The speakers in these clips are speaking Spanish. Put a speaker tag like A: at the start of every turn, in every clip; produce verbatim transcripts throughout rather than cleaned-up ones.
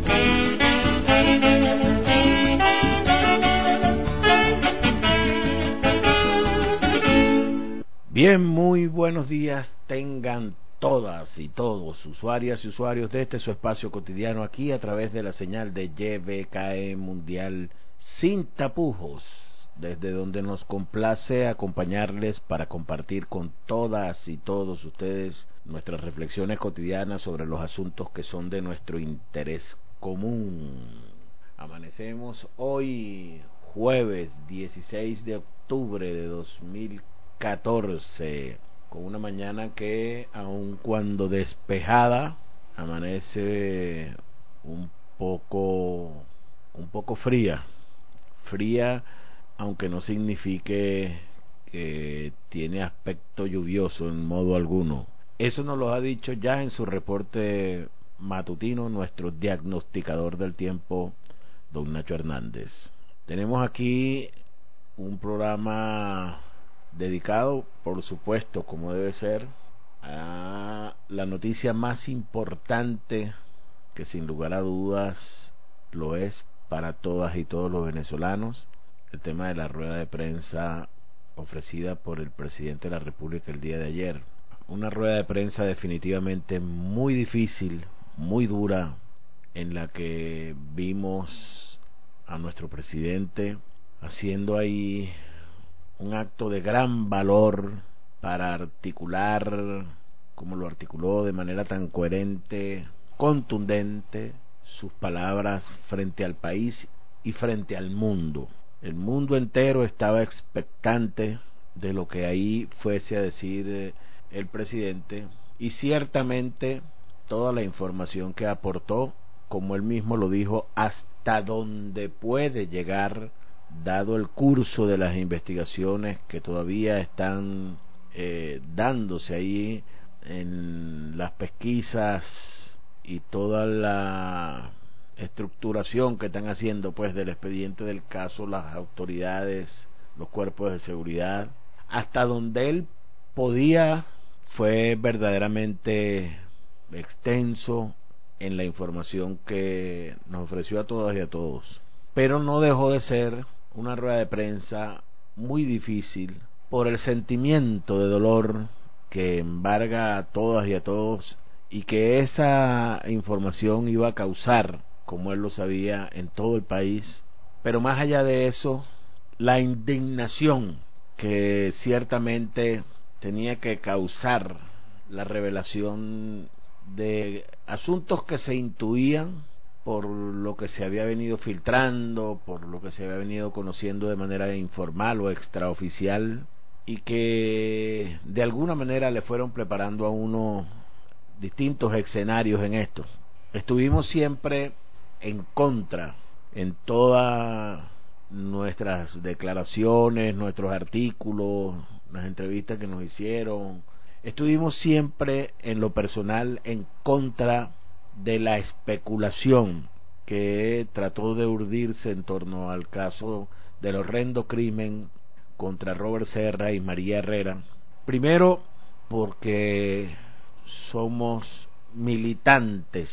A: Bien, muy buenos días tengan todas y todos, usuarias y usuarios de este su espacio cotidiano aquí a través de la señal de Y B K E Mundial sin tapujos, desde donde nos complace acompañarles para compartir con todas y todos ustedes nuestras reflexiones cotidianas sobre los asuntos que son de nuestro interés común. Amanecemos hoy jueves dieciséis de octubre de dos mil catorce, con una mañana que, aun cuando despejada, amanece un poco un poco fría, fría, aunque no signifique que tiene aspecto lluvioso en modo alguno. Eso nos lo ha dicho ya en su reporte matutino nuestro diagnosticador del tiempo, don Nacho Hernández. Tenemos aquí un programa dedicado, por supuesto, como debe ser, a la noticia más importante, que sin lugar a dudas lo es para todas y todos los venezolanos, el tema de la rueda de prensa ofrecida por el presidente de la República el día de ayer. Una rueda de prensa definitivamente muy difícil, muy dura, en la que vimos a nuestro presidente haciendo ahí un acto de gran valor para articular, como lo articuló de manera tan coherente, contundente, sus palabras frente al país y frente al mundo. El mundo entero estaba expectante de lo que ahí fuese a decir el presidente, y ciertamente toda la información que aportó, como él mismo lo dijo, hasta donde puede llegar, dado el curso de las investigaciones que todavía están eh, dándose ahí en las pesquisas y toda la estructuración que están haciendo pues del expediente del caso las autoridades, los cuerpos de seguridad, hasta donde él podía, fue verdaderamente extenso en la información que nos ofreció a todas y a todos, pero no dejó de ser una rueda de prensa muy difícil por el sentimiento de dolor que embarga a todas y a todos, y que esa información iba a causar, como él lo sabía, en todo el país. Pero más allá de eso, la indignación que ciertamente tenía que causar la revelación de asuntos que se intuían por lo que se había venido filtrando, por lo que se había venido conociendo de manera informal o extraoficial, y que de alguna manera le fueron preparando a uno distintos escenarios en esto. Estuvimos siempre en contra, en todas nuestras declaraciones, nuestros artículos, las entrevistas que nos hicieron. Estuvimos siempre, en lo personal, en contra de la especulación que trató de urdirse en torno al caso del horrendo crimen contra Robert Serra y María Herrera. Primero, porque somos militantes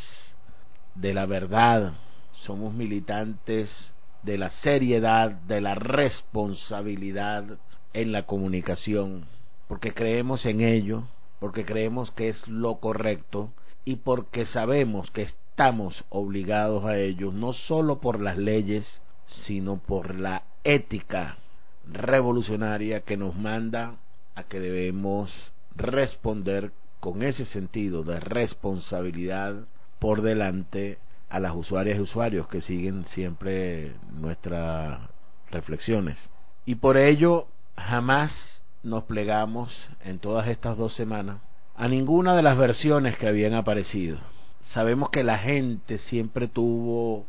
A: de la verdad, somos militantes de la seriedad, de la responsabilidad en la comunicación, porque creemos en ello, porque creemos que es lo correcto y porque sabemos que estamos obligados a ello, no solo por las leyes, sino por la ética revolucionaria que nos manda a que debemos responder con ese sentido de responsabilidad por delante a las usuarias y usuarios que siguen siempre nuestras reflexiones. Y por ello jamás nos plegamos en todas estas dos semanas a ninguna de las versiones que habían aparecido. Sabemos que la gente siempre tuvo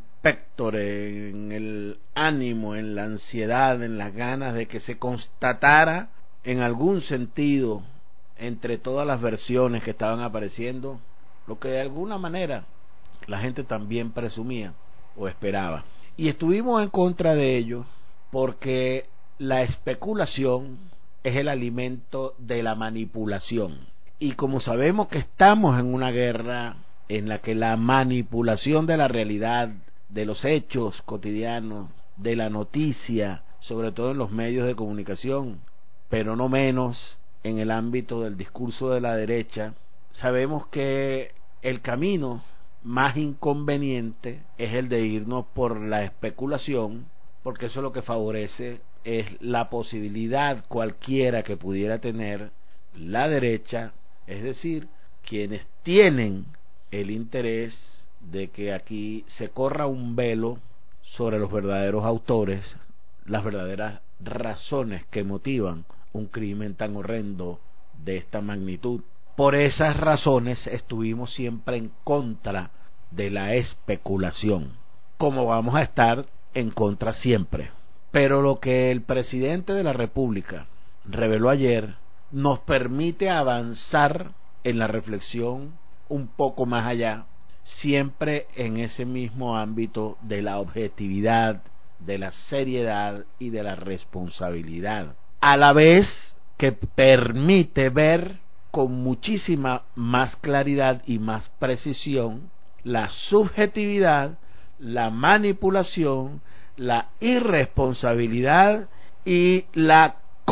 A: impectore en el ánimo, en la ansiedad, en las ganas de que se constatara en algún sentido entre todas las versiones que estaban apareciendo lo que de alguna manera la gente también presumía o esperaba. Y estuvimos en contra de ello porque la especulación es el alimento de la manipulación. Y como sabemos que estamos en una guerra en la que la manipulación de la realidad, de los hechos cotidianos, de la noticia, sobre todo en los medios de comunicación, pero no menos en el ámbito del discurso de la derecha, sabemos que el camino más inconveniente es el de irnos por la especulación, porque eso lo que favorece es la posibilidad cualquiera que pudiera tener la derecha, es decir, quienes tienen el interés de que aquí se corra un velo sobre los verdaderos autores, las verdaderas razones que motivan un crimen tan horrendo de esta magnitud. Por esas razones estuvimos siempre en contra de la especulación, como vamos a estar en contra siempre. Pero lo que el presidente de la República reveló ayer nos permite avanzar en la reflexión un poco más allá, siempre en ese mismo ámbito de la objetividad, de la seriedad y de la responsabilidad, a la vez que permite ver con muchísima más claridad y más precisión la subjetividad, la manipulación, la irresponsabilidad y la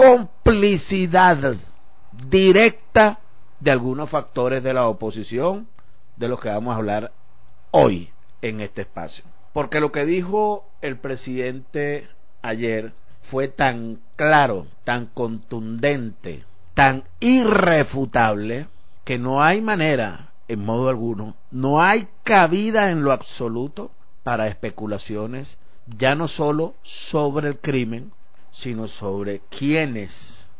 A: complicidad directa de algunos factores de la oposición, de los que vamos a hablar hoy en este espacio. Porque lo que dijo el presidente ayer fue tan claro, tan contundente, tan irrefutable, que no hay manera, en modo alguno, no hay cabida en lo absoluto para especulaciones, ya no solo sobre el crimen, sino sobre quiénes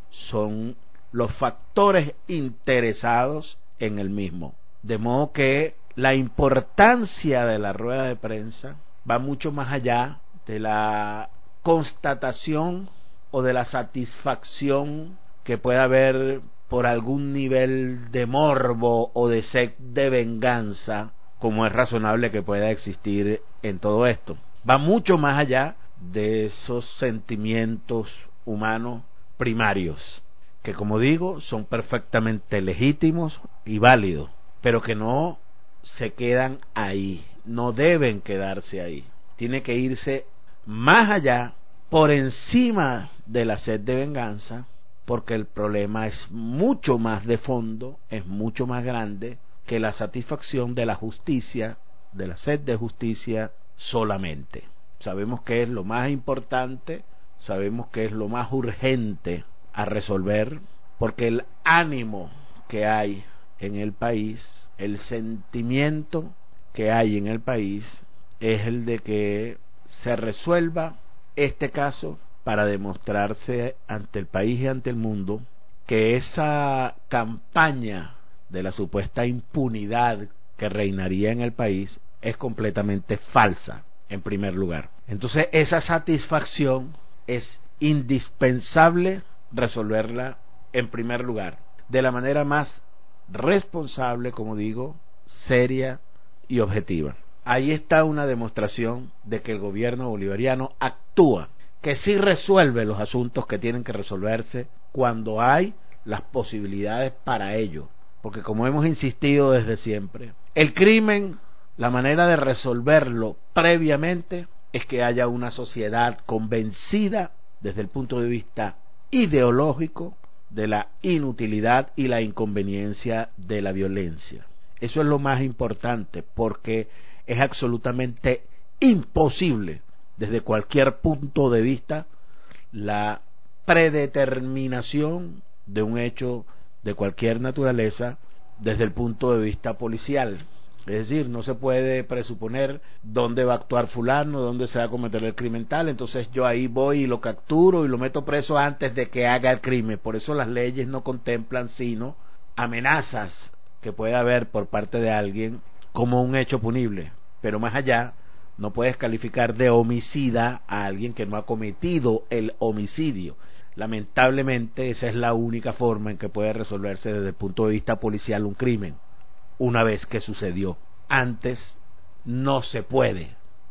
A: son los factores interesados en el mismo. De modo que la importancia de la rueda de prensa va mucho más allá de la constatación o de la satisfacción que pueda haber por algún nivel de morbo o de sed de venganza, como es razonable que pueda existir en todo esto. Va mucho más allá de esos sentimientos humanos primarios, que como digo, son perfectamente legítimos y válidos, pero que no se quedan ahí, no deben quedarse ahí. Tiene que irse más allá, por encima de la sed de venganza, porque el problema es mucho más de fondo, es mucho más grande que la satisfacción de la justicia, de la sed de justicia solamente. Sabemos que es lo más importante, sabemos que es lo más urgente a resolver, porque el ánimo que hay en el país, el sentimiento que hay en el país es el de que se resuelva este caso para demostrarse ante el país y ante el mundo que esa campaña de la supuesta impunidad que reinaría en el país es completamente falsa, en primer lugar. Entonces esa satisfacción es indispensable resolverla en primer lugar, de la manera más responsable, como digo, seria y objetiva. Ahí está una demostración de que el gobierno bolivariano actúa, que sí resuelve los asuntos que tienen que resolverse cuando hay las posibilidades para ello. Porque como hemos insistido desde siempre, el crimen, la manera de resolverlo previamente es que haya una sociedad convencida desde el punto de vista ideológico de la inutilidad y la inconveniencia de la violencia. Eso es lo más importante, porque es absolutamente imposible desde cualquier punto de vista la predeterminación de un hecho de cualquier naturaleza desde el punto de vista policial. Es decir, no se puede presuponer dónde va a actuar fulano, dónde se va a cometer el crimen tal, entonces yo ahí voy y lo capturo y lo meto preso antes de que haga el crimen. Por eso las leyes no contemplan sino amenazas que pueda haber por parte de alguien como un hecho punible, pero más allá no puedes calificar de homicida a alguien que no ha cometido el homicidio. Lamentablemente esa es la única forma en que puede resolverse desde el punto de vista policial un crimen, una vez que sucedió. Antes no se puede,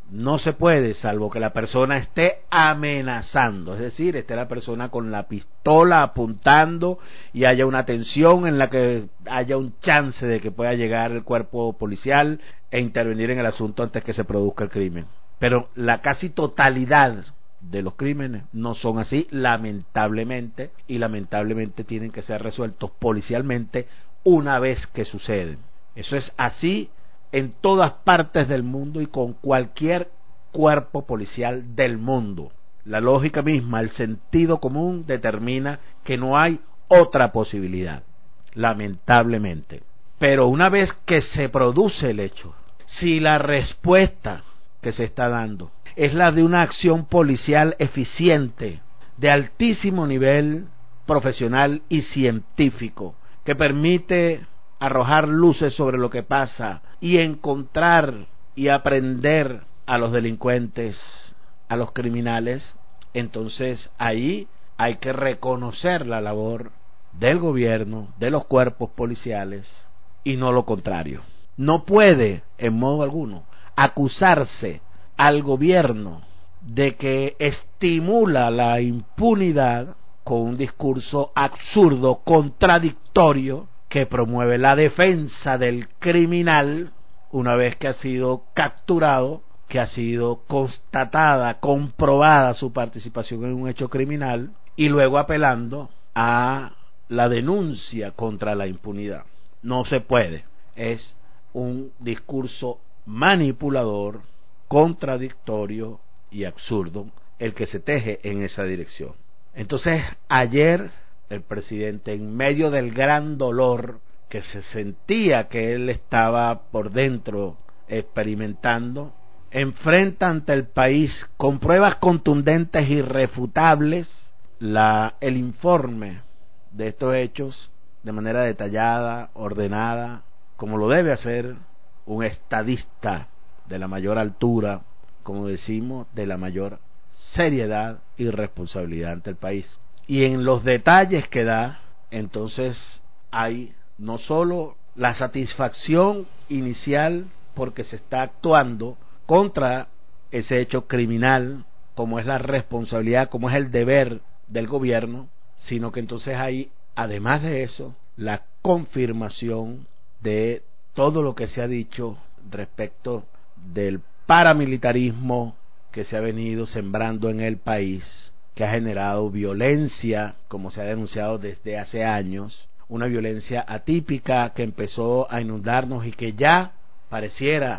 A: No se puede, salvo que la persona esté amenazando, es decir, esté la persona con la pistola apuntando y haya una tensión en la que haya un chance de que pueda llegar el cuerpo policial e intervenir en el asunto antes que se produzca el crimen. Pero la casi totalidad de los crímenes no son así, lamentablemente, y lamentablemente tienen que ser resueltos policialmente una vez que suceden. Eso es así en todas partes del mundo y con cualquier cuerpo policial del mundo. La lógica misma, el sentido común determina que no hay otra posibilidad, lamentablemente. Pero una vez que se produce el hecho, si la respuesta que se está dando es la de una acción policial eficiente, de altísimo nivel profesional y científico, que permite arrojar luces sobre lo que pasa y encontrar y aprender a los delincuentes, a los criminales, entonces ahí hay que reconocer la labor del gobierno, de los cuerpos policiales, y no lo contrario. No puede, en modo alguno, acusarse al gobierno de que estimula la impunidad con un discurso absurdo, contradictorio, que promueve la defensa del criminal una vez que ha sido capturado, que ha sido constatada, comprobada su participación en un hecho criminal, y luego apelando a la denuncia contra la impunidad. No se puede. Es un discurso manipulador, contradictorio y absurdo el que se teje en esa dirección. Entonces, ayer el presidente, en medio del gran dolor que se sentía que él estaba por dentro experimentando, enfrenta ante el país con pruebas contundentes y irrefutables la, el informe de estos hechos de manera detallada, ordenada, como lo debe hacer un estadista de la mayor altura, como decimos, de la mayor seriedad y responsabilidad ante el país. Y en los detalles que da, entonces hay no solo la satisfacción inicial porque se está actuando contra ese hecho criminal, como es la responsabilidad, como es el deber del gobierno, sino que entonces hay, además de eso, la confirmación de todo lo que se ha dicho respecto del paramilitarismo que se ha venido sembrando en el país, que ha generado violencia, como se ha denunciado desde hace años, una violencia atípica que empezó a inundarnos y que ya pareciera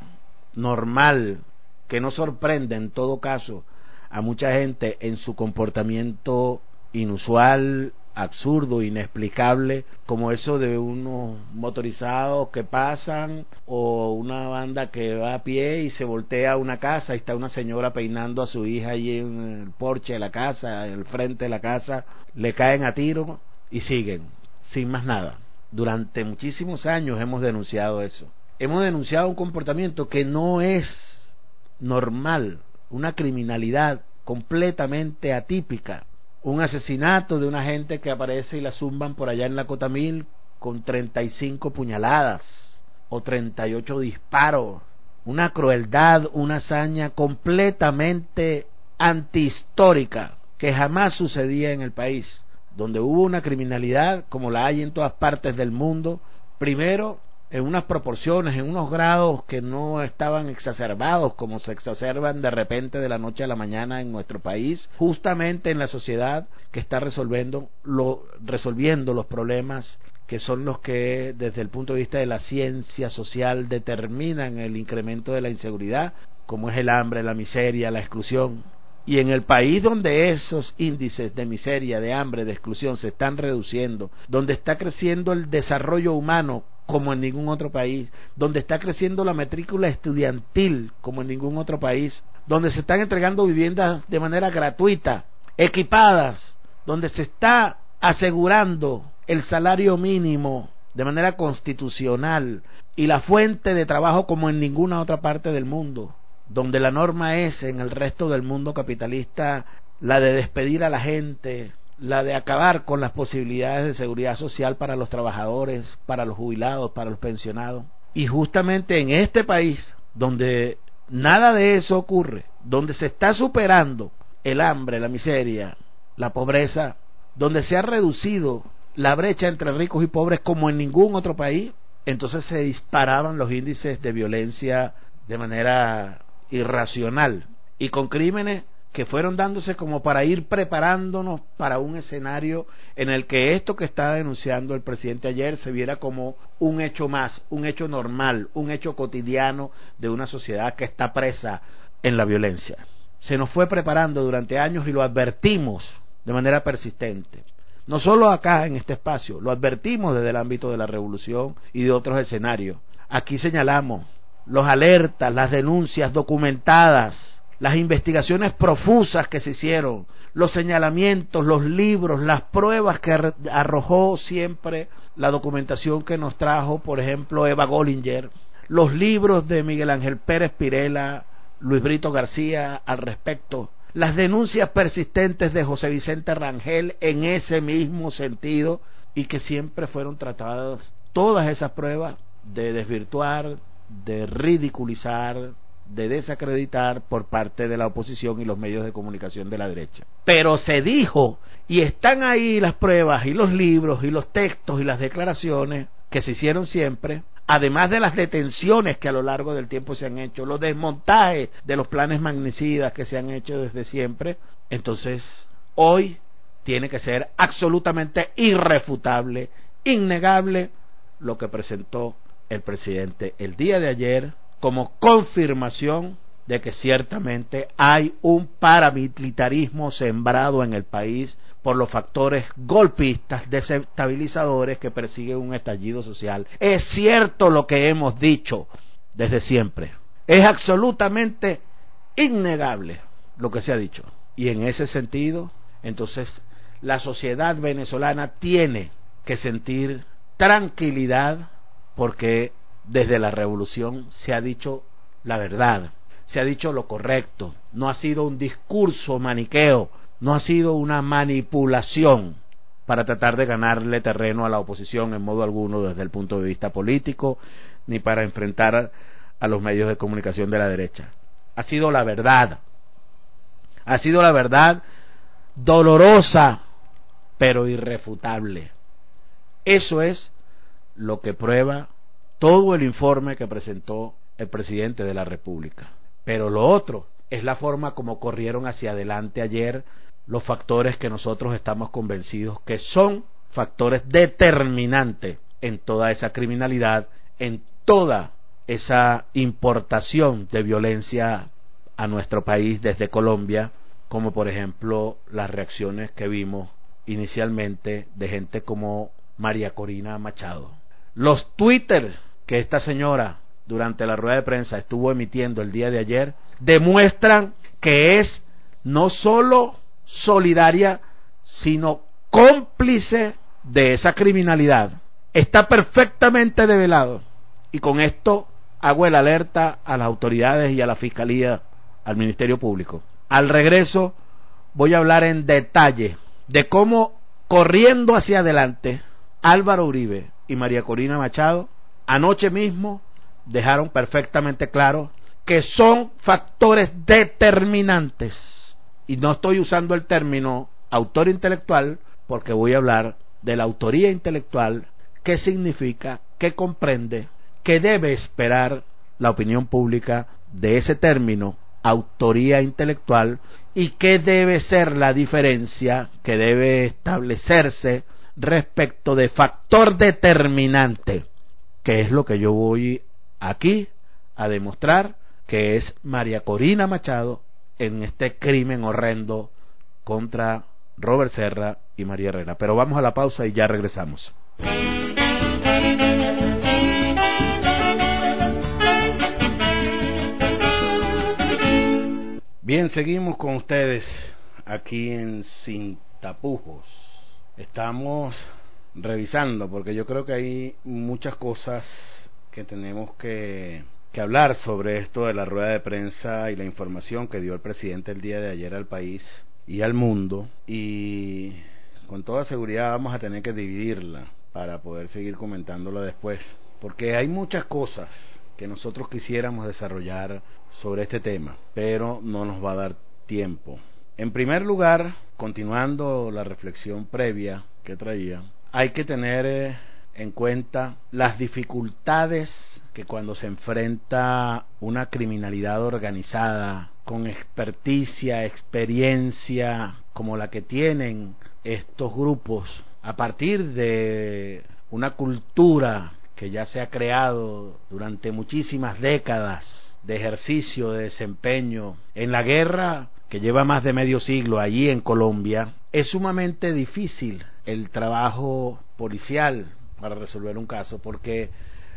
A: normal, que no sorprende en todo caso a mucha gente en su comportamiento inusual, absurdo, inexplicable, como eso de unos motorizados que pasan o una banda que va a pie y se voltea a una casa y está una señora peinando a su hija allí en el porche de la casa, en el frente de la casa, le caen a tiro y siguen, sin más nada. Durante muchísimos años hemos denunciado eso. Hemos denunciado un comportamiento que no es normal, una criminalidad completamente atípica, un asesinato de una gente que aparece y la zumban por allá en la Cotamil con treinta y cinco puñaladas o treinta y ocho disparos, una crueldad, una hazaña completamente antihistórica que jamás sucedía en el país, donde hubo una criminalidad como la hay en todas partes del mundo, primero en unas proporciones, en unos grados que no estaban exacerbados como se exacerban de repente de la noche a la mañana en nuestro país, justamente en la sociedad que está resolviendo, lo, resolviendo los problemas que son los que desde el punto de vista de la ciencia social determinan el incremento de la inseguridad, como es el hambre, la miseria, la exclusión. Y en el país donde esos índices de miseria, de hambre, de exclusión se están reduciendo, donde está creciendo el desarrollo humano como en ningún otro país, donde está creciendo la matrícula estudiantil como en ningún otro país, donde se están entregando viviendas de manera gratuita, equipadas, donde se está asegurando el salario mínimo de manera constitucional y la fuente de trabajo como en ninguna otra parte del mundo, donde la norma es en el resto del mundo capitalista la de despedir a la gente, la de acabar con las posibilidades de seguridad social para los trabajadores, para los jubilados, para los pensionados. Y justamente en este país, donde nada de eso ocurre. Donde se está superando el hambre, la miseria, la pobreza, donde se ha reducido la brecha entre ricos y pobres como en ningún otro país, entonces se disparaban los índices de violencia de manera irracional y con crímenes que fueron dándose como para ir preparándonos para un escenario en el que esto que está denunciando el presidente ayer se viera como un hecho más, un hecho normal, un hecho cotidiano de una sociedad que está presa en la violencia. Se nos fue preparando durante años y lo advertimos de manera persistente. No solo acá en este espacio, lo advertimos desde el ámbito de la revolución y de otros escenarios. Aquí señalamos los alertas, las denuncias documentadas, las investigaciones profusas que se hicieron, los señalamientos, los libros, las pruebas que arrojó siempre la documentación que nos trajo, por ejemplo, Eva Gollinger, los libros de Miguel Ángel Pérez Pirela, Luis Brito García al respecto, las denuncias persistentes de José Vicente Rangel en ese mismo sentido y que siempre fueron tratadas todas esas pruebas de desvirtuar, de ridiculizar, de desacreditar por parte de la oposición y los medios de comunicación de la derecha. Pero se dijo, y están ahí las pruebas y los libros y los textos y las declaraciones que se hicieron siempre, además de las detenciones que a lo largo del tiempo se han hecho, los desmontajes de los planes magnicidas que se han hecho desde siempre. Entonces, hoy tiene que ser absolutamente irrefutable, innegable, lo que presentó el presidente el día de ayer como confirmación de que ciertamente hay un paramilitarismo sembrado en el país por los factores golpistas, desestabilizadores que persiguen un estallido social. Es cierto lo que hemos dicho desde siempre. Es absolutamente innegable lo que se ha dicho. Y en ese sentido, entonces, la sociedad venezolana tiene que sentir tranquilidad porque desde la revolución se ha dicho la verdad, se ha dicho lo correcto, no ha sido un discurso maniqueo, no ha sido una manipulación para tratar de ganarle terreno a la oposición en modo alguno desde el punto de vista político, ni para enfrentar a los medios de comunicación de la derecha. Ha sido la verdad, ha sido la verdad dolorosa, pero irrefutable. Eso es lo que prueba todo el informe que presentó el presidente de la República. Pero lo otro es la forma como corrieron hacia adelante ayer los factores que nosotros estamos convencidos que son factores determinantes en toda esa criminalidad, en toda esa importación de violencia a nuestro país desde Colombia, como por ejemplo las reacciones que vimos inicialmente de gente como María Corina Machado. Los Twitter que esta señora durante la rueda de prensa estuvo emitiendo el día de ayer demuestran que es no solo solidaria, sino cómplice de esa criminalidad. Está perfectamente develado. Y con esto hago el alerta a las autoridades y a la Fiscalía, al Ministerio Público. Al regreso voy a hablar en detalle de cómo, corriendo hacia adelante, Álvaro Uribe y María Corina Machado anoche mismo dejaron perfectamente claro que son factores determinantes. Y no estoy usando el término autor intelectual porque voy a hablar de la autoría intelectual, qué significa, qué comprende, qué debe esperar la opinión pública de ese término, autoría intelectual, y qué debe ser la diferencia que debe establecerse respecto de factor determinante, que es lo que yo voy aquí a demostrar que es María Corina Machado en este crimen horrendo contra Robert Serra y María Herrera. Pero vamos a la pausa y ya regresamos. Bien, seguimos con ustedes aquí en Sin Tapujos. Estamos revisando, porque yo creo que hay muchas cosas que tenemos que, que hablar sobre esto de la rueda de prensa y la información que dio el presidente el día de ayer al país y al mundo, y con toda seguridad vamos a tener que dividirla para poder seguir comentándola después, porque hay muchas cosas que nosotros quisiéramos desarrollar sobre este tema, pero no nos va a dar tiempo. En primer lugar, continuando la reflexión previa que traía, hay que tener en cuenta las dificultades que cuando se enfrenta una criminalidad organizada con experticia, experiencia como la que tienen estos grupos, a partir de una cultura que ya se ha creado durante muchísimas décadas de ejercicio, de desempeño en la guerra que lleva más de medio siglo allí en Colombia, es sumamente difícil el trabajo policial para resolver un caso, porque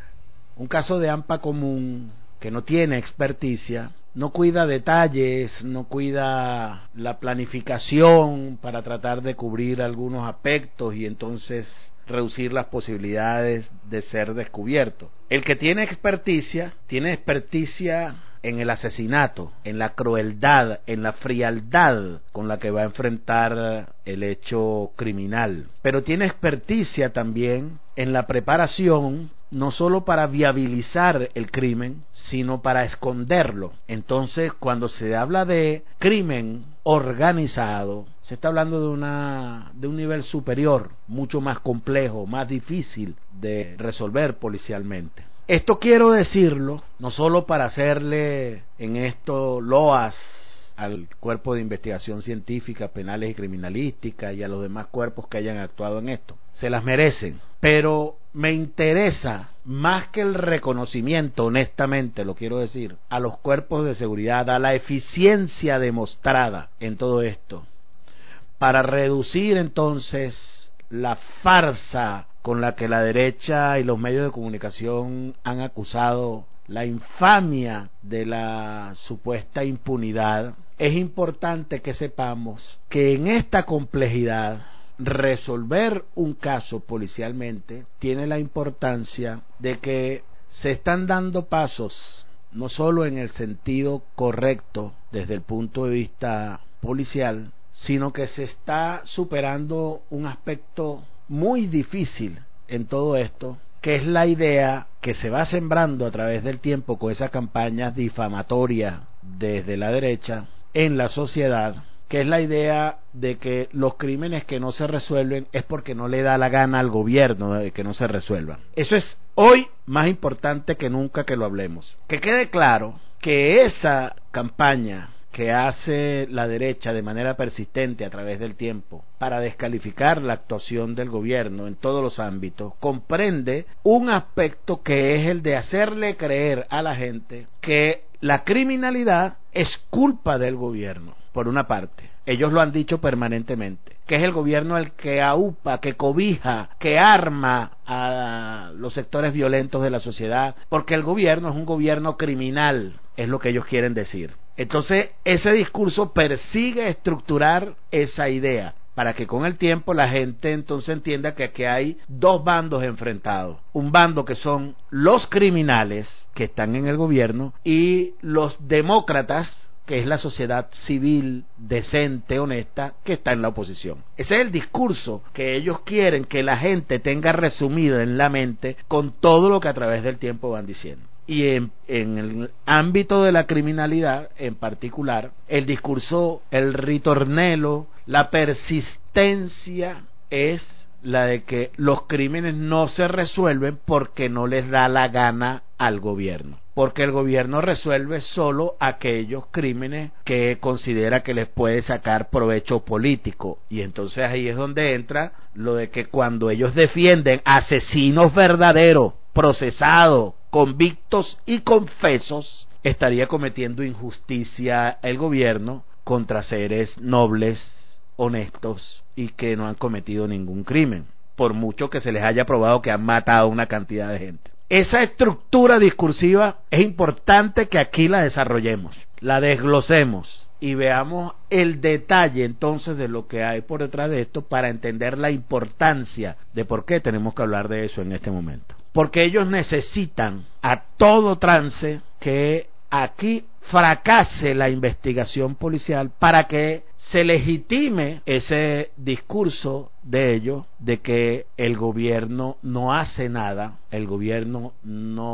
A: un caso de AMPA común que no tiene experticia, no cuida detalles, no cuida la planificación para tratar de cubrir algunos aspectos y entonces reducir las posibilidades de ser descubierto. El que tiene experticia, tiene experticia en el asesinato, en la crueldad, en la frialdad con la que va a enfrentar el hecho criminal. Pero tiene experticia también en la preparación, no solo para viabilizar el crimen, sino para esconderlo. Entonces, cuando se habla de crimen organizado, se está hablando de una de un nivel superior, mucho más complejo, más difícil de resolver policialmente. Esto quiero decirlo no solo para hacerle en esto loas al Cuerpo de Investigación Científica, Penales y Criminalística y a los demás cuerpos que hayan actuado en esto. Se las merecen, pero me interesa más que el reconocimiento, honestamente lo quiero decir, a los cuerpos de seguridad, a la eficiencia demostrada en todo esto, para reducir entonces la farsa con la que la derecha y los medios de comunicación han acusado la infamia de la supuesta impunidad. Es importante que sepamos que en esta complejidad resolver un caso policialmente tiene la importancia de que se están dando pasos no solo en el sentido correcto desde el punto de vista policial, sino que se está superando un aspecto muy difícil en todo esto, que es la idea que se va sembrando a través del tiempo con esas campañas difamatorias desde la derecha en la sociedad, que es la idea de que los crímenes que no se resuelven es porque no le da la gana al gobierno de que no se resuelvan. Eso es hoy más importante que nunca que lo hablemos. Que quede claro que esa campaña que hace la derecha de manera persistente a través del tiempo para descalificar la actuación del gobierno en todos los ámbitos, comprende un aspecto que es el de hacerle creer a la gente que la criminalidad es culpa del gobierno, por una parte. Ellos lo han dicho permanentemente, que es el gobierno el que aupa, que cobija, que arma a los sectores violentos de la sociedad, porque el gobierno es un gobierno criminal, es lo que ellos quieren decir. Entonces, ese discurso persigue estructurar esa idea, para que con el tiempo la gente entonces entienda que aquí hay dos bandos enfrentados. Un bando que son los criminales, que están en el gobierno, y los demócratas, que es la sociedad civil, decente, honesta, que está en la oposición. Ese es el discurso que ellos quieren que la gente tenga resumido en la mente con todo lo que a través del tiempo van diciendo. Y en, en el ámbito de la criminalidad, en particular, el discurso, el ritornelo, la persistencia es la de que los crímenes no se resuelven porque no les da la gana al gobierno, porque el gobierno resuelve solo aquellos crímenes que considera que les puede sacar provecho político, y entonces ahí es donde entra lo de que cuando ellos defienden asesinos verdaderos, procesados, convictos y confesos, estaría cometiendo injusticia el gobierno contra seres nobles, honestos y que no han cometido ningún crimen, por mucho que se les haya probado que han matado una cantidad de gente. Esa estructura discursiva es importante que aquí la desarrollemos, la desglosemos y veamos el detalle entonces de lo que hay por detrás de esto para entender la importancia de por qué tenemos que hablar de eso en este momento. Porque ellos necesitan a todo trance que aquí fracase la investigación policial para que se legitime ese discurso de ellos de que el gobierno no hace nada, el gobierno no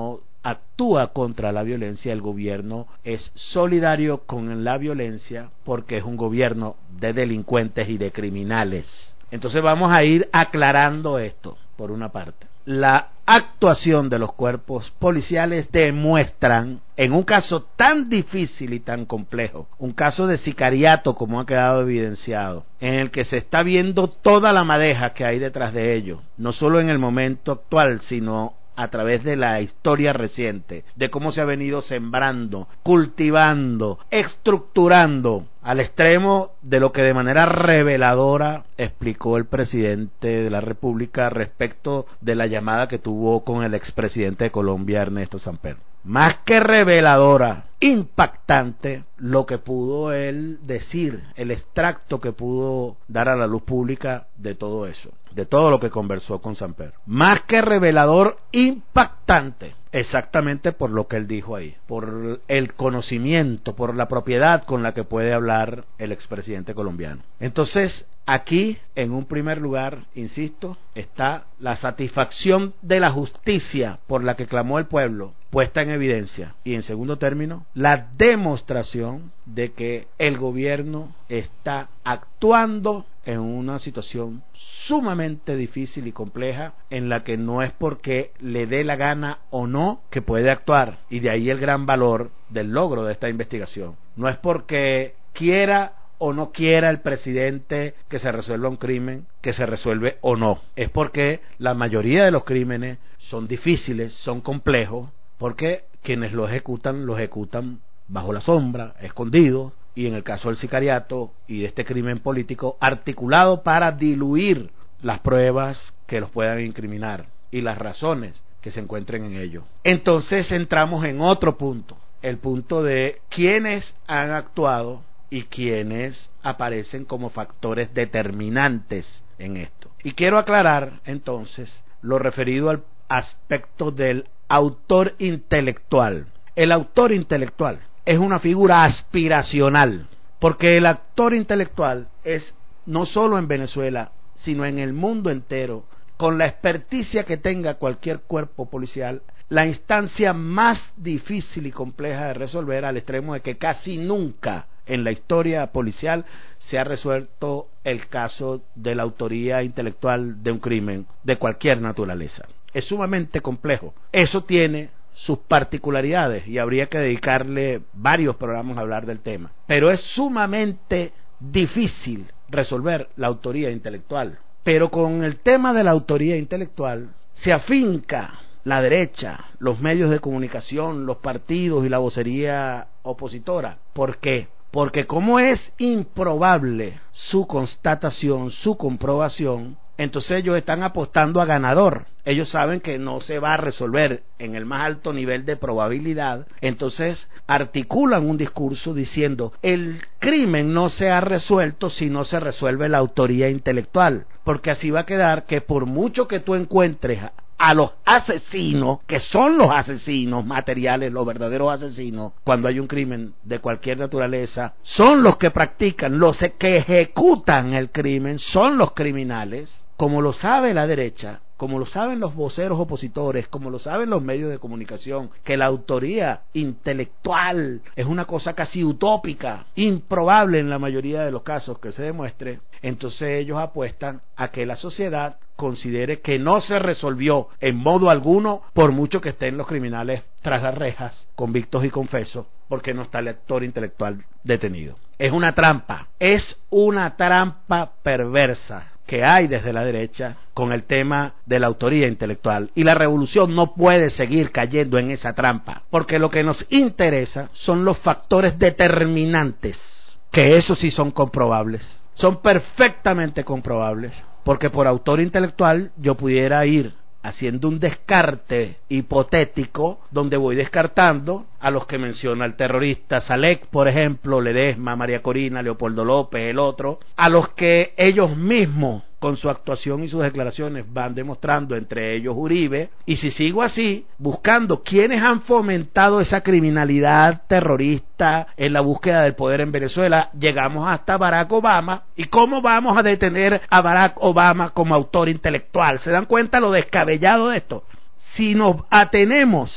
A: actúa contra la violencia, el gobierno es solidario con la violencia porque es un gobierno de delincuentes y de criminales. Entonces vamos a ir aclarando esto, por una parte. La actuación de los cuerpos policiales demuestran, en un caso tan difícil y tan complejo, un caso de sicariato como ha quedado evidenciado, en el que se está viendo toda la madeja que hay detrás de ello, no solo en el momento actual, sino a través de la historia reciente, de cómo se ha venido sembrando, cultivando, estructurando, al extremo de lo que de manera reveladora explicó el presidente de la República respecto de la llamada que tuvo con el expresidente de Colombia, Ernesto Samper. Más que reveladora, impactante lo que pudo él decir, el extracto que pudo dar a la luz pública de todo eso, de todo lo que conversó con Samper. Más que revelador, impactante, exactamente por lo que él dijo ahí, por el conocimiento, por la propiedad con la que puede hablar el expresidente colombiano. Entonces, aquí, en un primer lugar, insisto, está la satisfacción de la justicia por la que clamó el pueblo, puesta en evidencia. Y en segundo término, la demostración de que el gobierno está actuando en una situación sumamente difícil y compleja, en la que no es porque le dé la gana o no que puede actuar, y de ahí el gran valor del logro de esta investigación. No es porque quiera o no quiera el presidente que se resuelva un crimen, que se resuelve o no. Es porque la mayoría de los crímenes son difíciles, son complejos, porque quienes lo ejecutan, lo ejecutan bajo la sombra, escondidos, y en el caso del sicariato y de este crimen político, articulado para diluir las pruebas que los puedan incriminar y las razones que se encuentren en ello. Entonces entramos en otro punto, el punto de quiénes han actuado y quienes aparecen como factores determinantes en esto. Y quiero aclarar entonces lo referido al aspecto del autor intelectual. El autor intelectual es una figura aspiracional, porque el actor intelectual es, no solo en Venezuela, sino en el mundo entero, con la experticia que tenga cualquier cuerpo policial, la instancia más difícil y compleja de resolver, al extremo de que casi nunca en la historia policial se ha resuelto el caso de la autoría intelectual de un crimen de cualquier naturaleza. Es sumamente complejo. Eso tiene sus particularidades y habría que dedicarle varios programas a hablar del tema. Pero es sumamente difícil resolver la autoría intelectual. Pero con el tema de la autoría intelectual se afinca la derecha, los medios de comunicación, los partidos y la vocería opositora. ¿Por qué? Porque como es improbable su constatación, su comprobación, entonces ellos están apostando a ganador. Ellos saben que no se va a resolver en el más alto nivel de probabilidad, entonces articulan un discurso diciendo el crimen no se ha resuelto si no se resuelve la autoría intelectual, porque así va a quedar que por mucho que tú encuentres a los asesinos, que son los asesinos materiales, los verdaderos asesinos, cuando hay un crimen de cualquier naturaleza, son los que practican, los que ejecutan el crimen, son los criminales, como lo sabe la derecha, como lo saben los voceros opositores, como lo saben los medios de comunicación, que la autoría intelectual es una cosa casi utópica, improbable en la mayoría de los casos que se demuestre. Entonces ellos apuestan a que la sociedad considere que no se resolvió en modo alguno, por mucho que estén los criminales tras las rejas, convictos y confesos, porque no está el actor intelectual detenido. Es una trampa, es una trampa perversa que hay desde la derecha con el tema de la autoría intelectual, y la revolución no puede seguir cayendo en esa trampa, porque lo que nos interesa son los factores determinantes, que esos sí son comprobables, son perfectamente comprobables, porque por autor intelectual yo pudiera ir haciendo un descarte hipotético donde voy descartando a los que menciona el terrorista Salek, por ejemplo, Ledesma, María Corina, Leopoldo López, el otro, a los que ellos mismos con su actuación y sus declaraciones van demostrando, entre ellos Uribe, y si sigo así, buscando quiénes han fomentado esa criminalidad terrorista en la búsqueda del poder en Venezuela, llegamos hasta Barack Obama. ¿Y cómo vamos a detener a Barack Obama como autor intelectual? ¿Se dan cuenta lo descabellado de esto? Si nos atenemos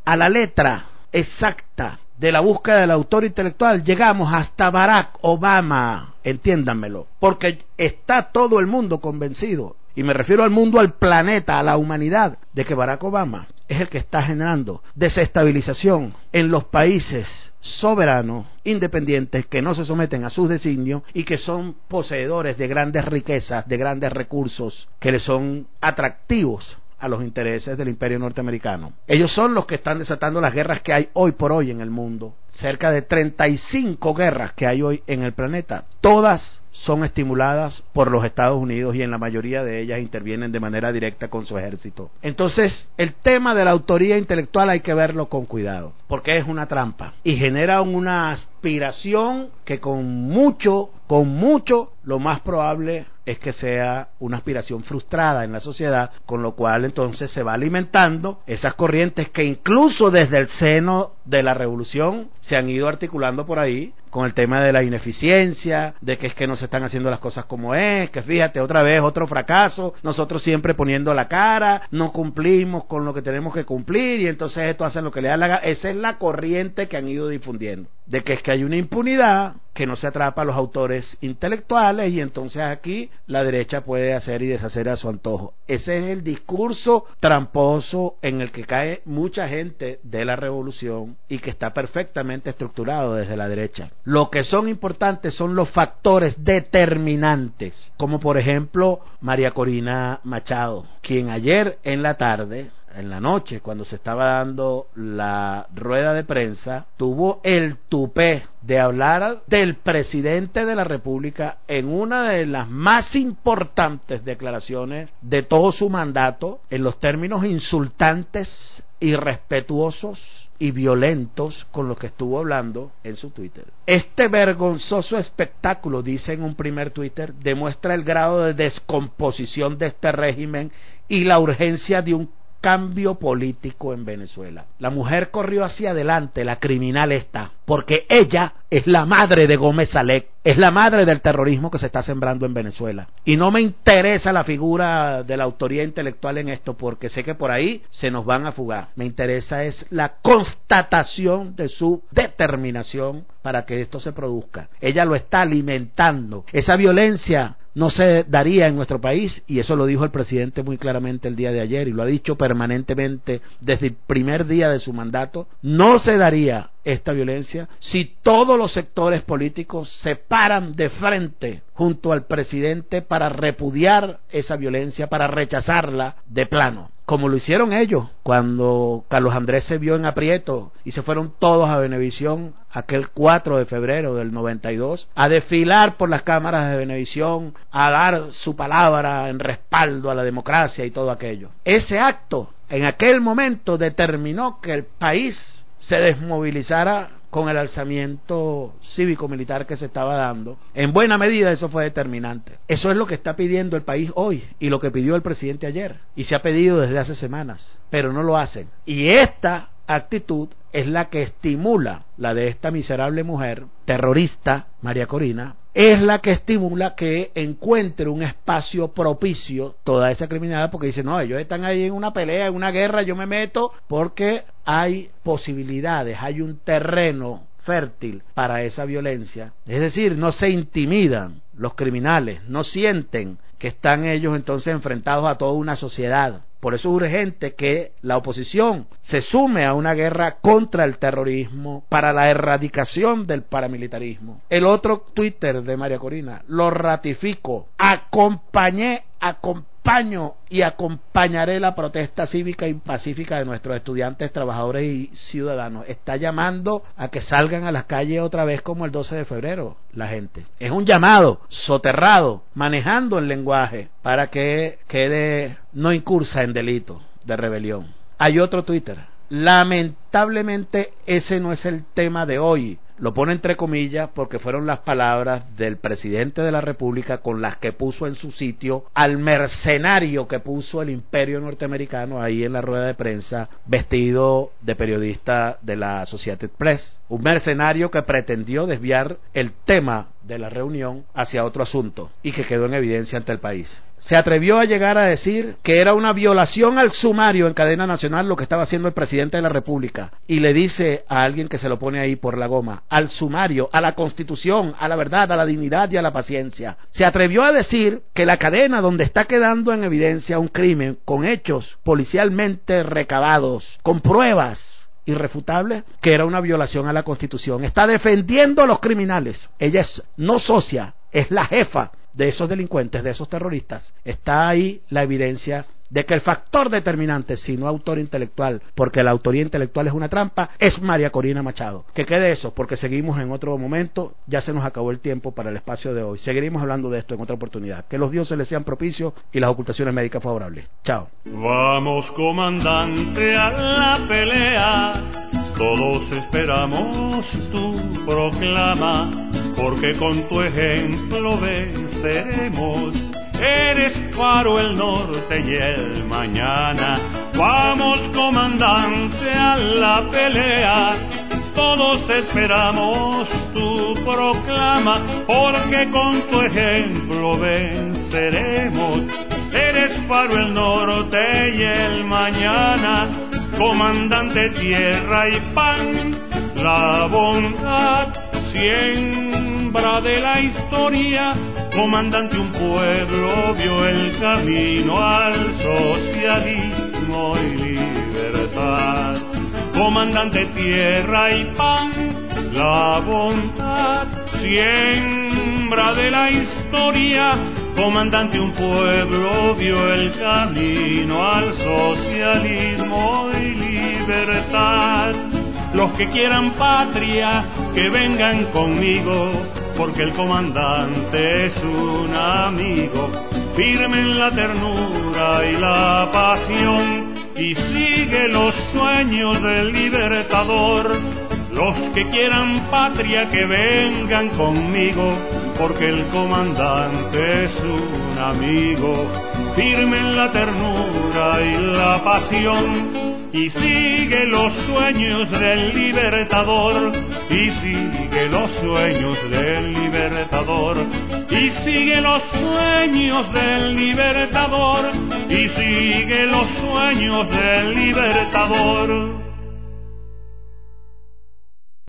A: a la letra exacta de la búsqueda del autor intelectual, llegamos hasta Barack Obama, entiéndanmelo, porque está todo el mundo convencido, y me refiero al mundo, al planeta, a la humanidad, de que Barack Obama es el que está generando desestabilización en los países soberanos, independientes, que no se someten a sus designios y que son poseedores de grandes riquezas, de grandes recursos, que les son atractivos a los intereses del imperio norteamericano. Ellos son los que están desatando las guerras que hay hoy por hoy en el mundo. Cerca de treinta y cinco guerras que hay hoy en el planeta. Todas son estimuladas por los Estados Unidos y en la mayoría de ellas intervienen de manera directa con su ejército. Entonces, el tema de la autoría intelectual hay que verlo con cuidado, porque es una trampa y genera una aspiración que con mucho, con mucho, lo más probable es que sea una aspiración frustrada en la sociedad, con lo cual entonces se va alimentando esas corrientes que incluso desde el seno de la revolución se han ido articulando por ahí, con el tema de la ineficiencia, de que es que no se están haciendo las cosas como es, que fíjate, otra vez otro fracaso, nosotros siempre poniendo la cara, no cumplimos con lo que tenemos que cumplir y entonces esto hacen lo que le da la gana. Esa es la corriente que han ido difundiendo, de que es que hay una impunidad, que no se atrapa a los autores intelectuales y entonces aquí la derecha puede hacer y deshacer a su antojo. Ese es el discurso tramposo en el que cae mucha gente de la revolución y que está perfectamente estructurado desde la derecha. Lo que son importantes son los factores determinantes, como por ejemplo María Corina Machado, quien ayer en la tarde, en la noche, cuando se estaba dando la rueda de prensa, tuvo el tupé de hablar del presidente de la República en una de las más importantes declaraciones de todo su mandato, en los términos insultantes, irrespetuosos y violentos con los que estuvo hablando en su Twitter. Este vergonzoso espectáculo, dice en un primer Twitter, demuestra el grado de descomposición de este régimen y la urgencia de un cambio político en Venezuela. La mujer corrió hacia adelante, la criminal esta, porque ella es la madre de Gómez Salek, es la madre del terrorismo que se está sembrando en Venezuela. Y no me interesa la figura de la autoría intelectual en esto, porque sé que por ahí se nos van a fugar. Me interesa es la constatación de su determinación para que esto se produzca. Ella lo está alimentando. Esa violencia no se daría en nuestro país, y eso lo dijo el presidente muy claramente el día de ayer, y lo ha dicho permanentemente desde el primer día de su mandato. No se daría esta violencia si todos los sectores políticos se paran de frente junto al presidente para repudiar esa violencia, para rechazarla de plano, como lo hicieron ellos cuando Carlos Andrés se vio en aprieto y se fueron todos a Venevisión aquel cuatro de febrero del noventa y dos a desfilar por las cámaras de Venevisión, a dar su palabra en respaldo a la democracia y todo aquello. Ese acto en aquel momento determinó que el país se desmovilizara con el alzamiento cívico-militar que se estaba dando. En buena medida eso fue determinante. Eso es lo que está pidiendo el país hoy y lo que pidió el presidente ayer, y se ha pedido desde hace semanas, pero no lo hacen. Y esta actitud es la que estimula, la de esta miserable mujer terrorista, María Corina, es la que estimula que encuentre un espacio propicio toda esa criminalidad, porque dice, no, ellos están ahí en una pelea, en una guerra, yo me meto porque hay posibilidades, hay un terreno fértil para esa violencia. Es decir, no se intimidan los criminales, no sienten que están ellos entonces enfrentados a toda una sociedad. Por eso es urgente que la oposición se sume a una guerra contra el terrorismo para la erradicación del paramilitarismo. El otro Twitter de María Corina, lo ratifico, acompañé, acompaño y acompañaré la protesta cívica y pacífica de nuestros estudiantes, trabajadores y ciudadanos. Está llamando a que salgan a las calles otra vez como el doce de febrero la gente. Es un llamado soterrado, manejando el lenguaje para que quede no incursa en delito de rebelión. Hay otro Twitter. Lamentablemente ese no es el tema de hoy, Lo pone entre comillas porque fueron las palabras del presidente de la República con las que puso en su sitio al mercenario que puso el imperio norteamericano ahí en la rueda de prensa, vestido de periodista de la Associated Press. Un mercenario que pretendió desviar el tema de la reunión hacia otro asunto y que quedó en evidencia ante el país. Se atrevió a llegar a decir que era una violación al sumario en cadena nacional lo que estaba haciendo el presidente de la República, y le dice a alguien que se lo pone ahí por la goma, al sumario, a la Constitución, a la verdad, a la dignidad y a la paciencia. Se atrevió a decir que la cadena donde está quedando en evidencia un crimen con hechos policialmente recabados, con pruebas irrefutable, que era una violación a la Constitución. Está defendiendo a los criminales. Ella es no socia, es la jefa de esos delincuentes, de esos terroristas. Está ahí la evidencia de que el factor determinante, si no autor intelectual, porque la autoría intelectual es una trampa, es María Corina Machado. Que quede eso, porque seguimos en otro momento. Ya se nos acabó el tiempo para el espacio de hoy. Seguiremos hablando de esto en otra oportunidad. Que los dioses les sean propicios y las ocultaciones médicas favorables. Chao.
B: Vamos, comandante, a la pelea. Todos esperamos tu proclama, porque con tu ejemplo venceremos. Eres faro el norte y el mañana. Vamos, comandante, a la pelea. Todos esperamos tu proclama, porque con tu ejemplo venceremos. Eres faro el norte y el mañana. Comandante, tierra y pan, la bondad, siembra de la historia. Comandante, un pueblo vio el camino al socialismo y libertad. Comandante, tierra y pan, la bondad, siembra de la historia. Comandante, un pueblo vio el camino al socialismo y libertad. Los que quieran patria, que vengan conmigo, porque el comandante es un amigo. Firme en la ternura y la pasión, y sigue los sueños del libertador. Los que quieran patria, que vengan conmigo, porque el comandante es un amigo. Firme en la ternura y la pasión, y sigue los sueños del libertador, y sigue los sueños del libertador, y sigue los sueños del libertador, y sigue los sueños del libertador.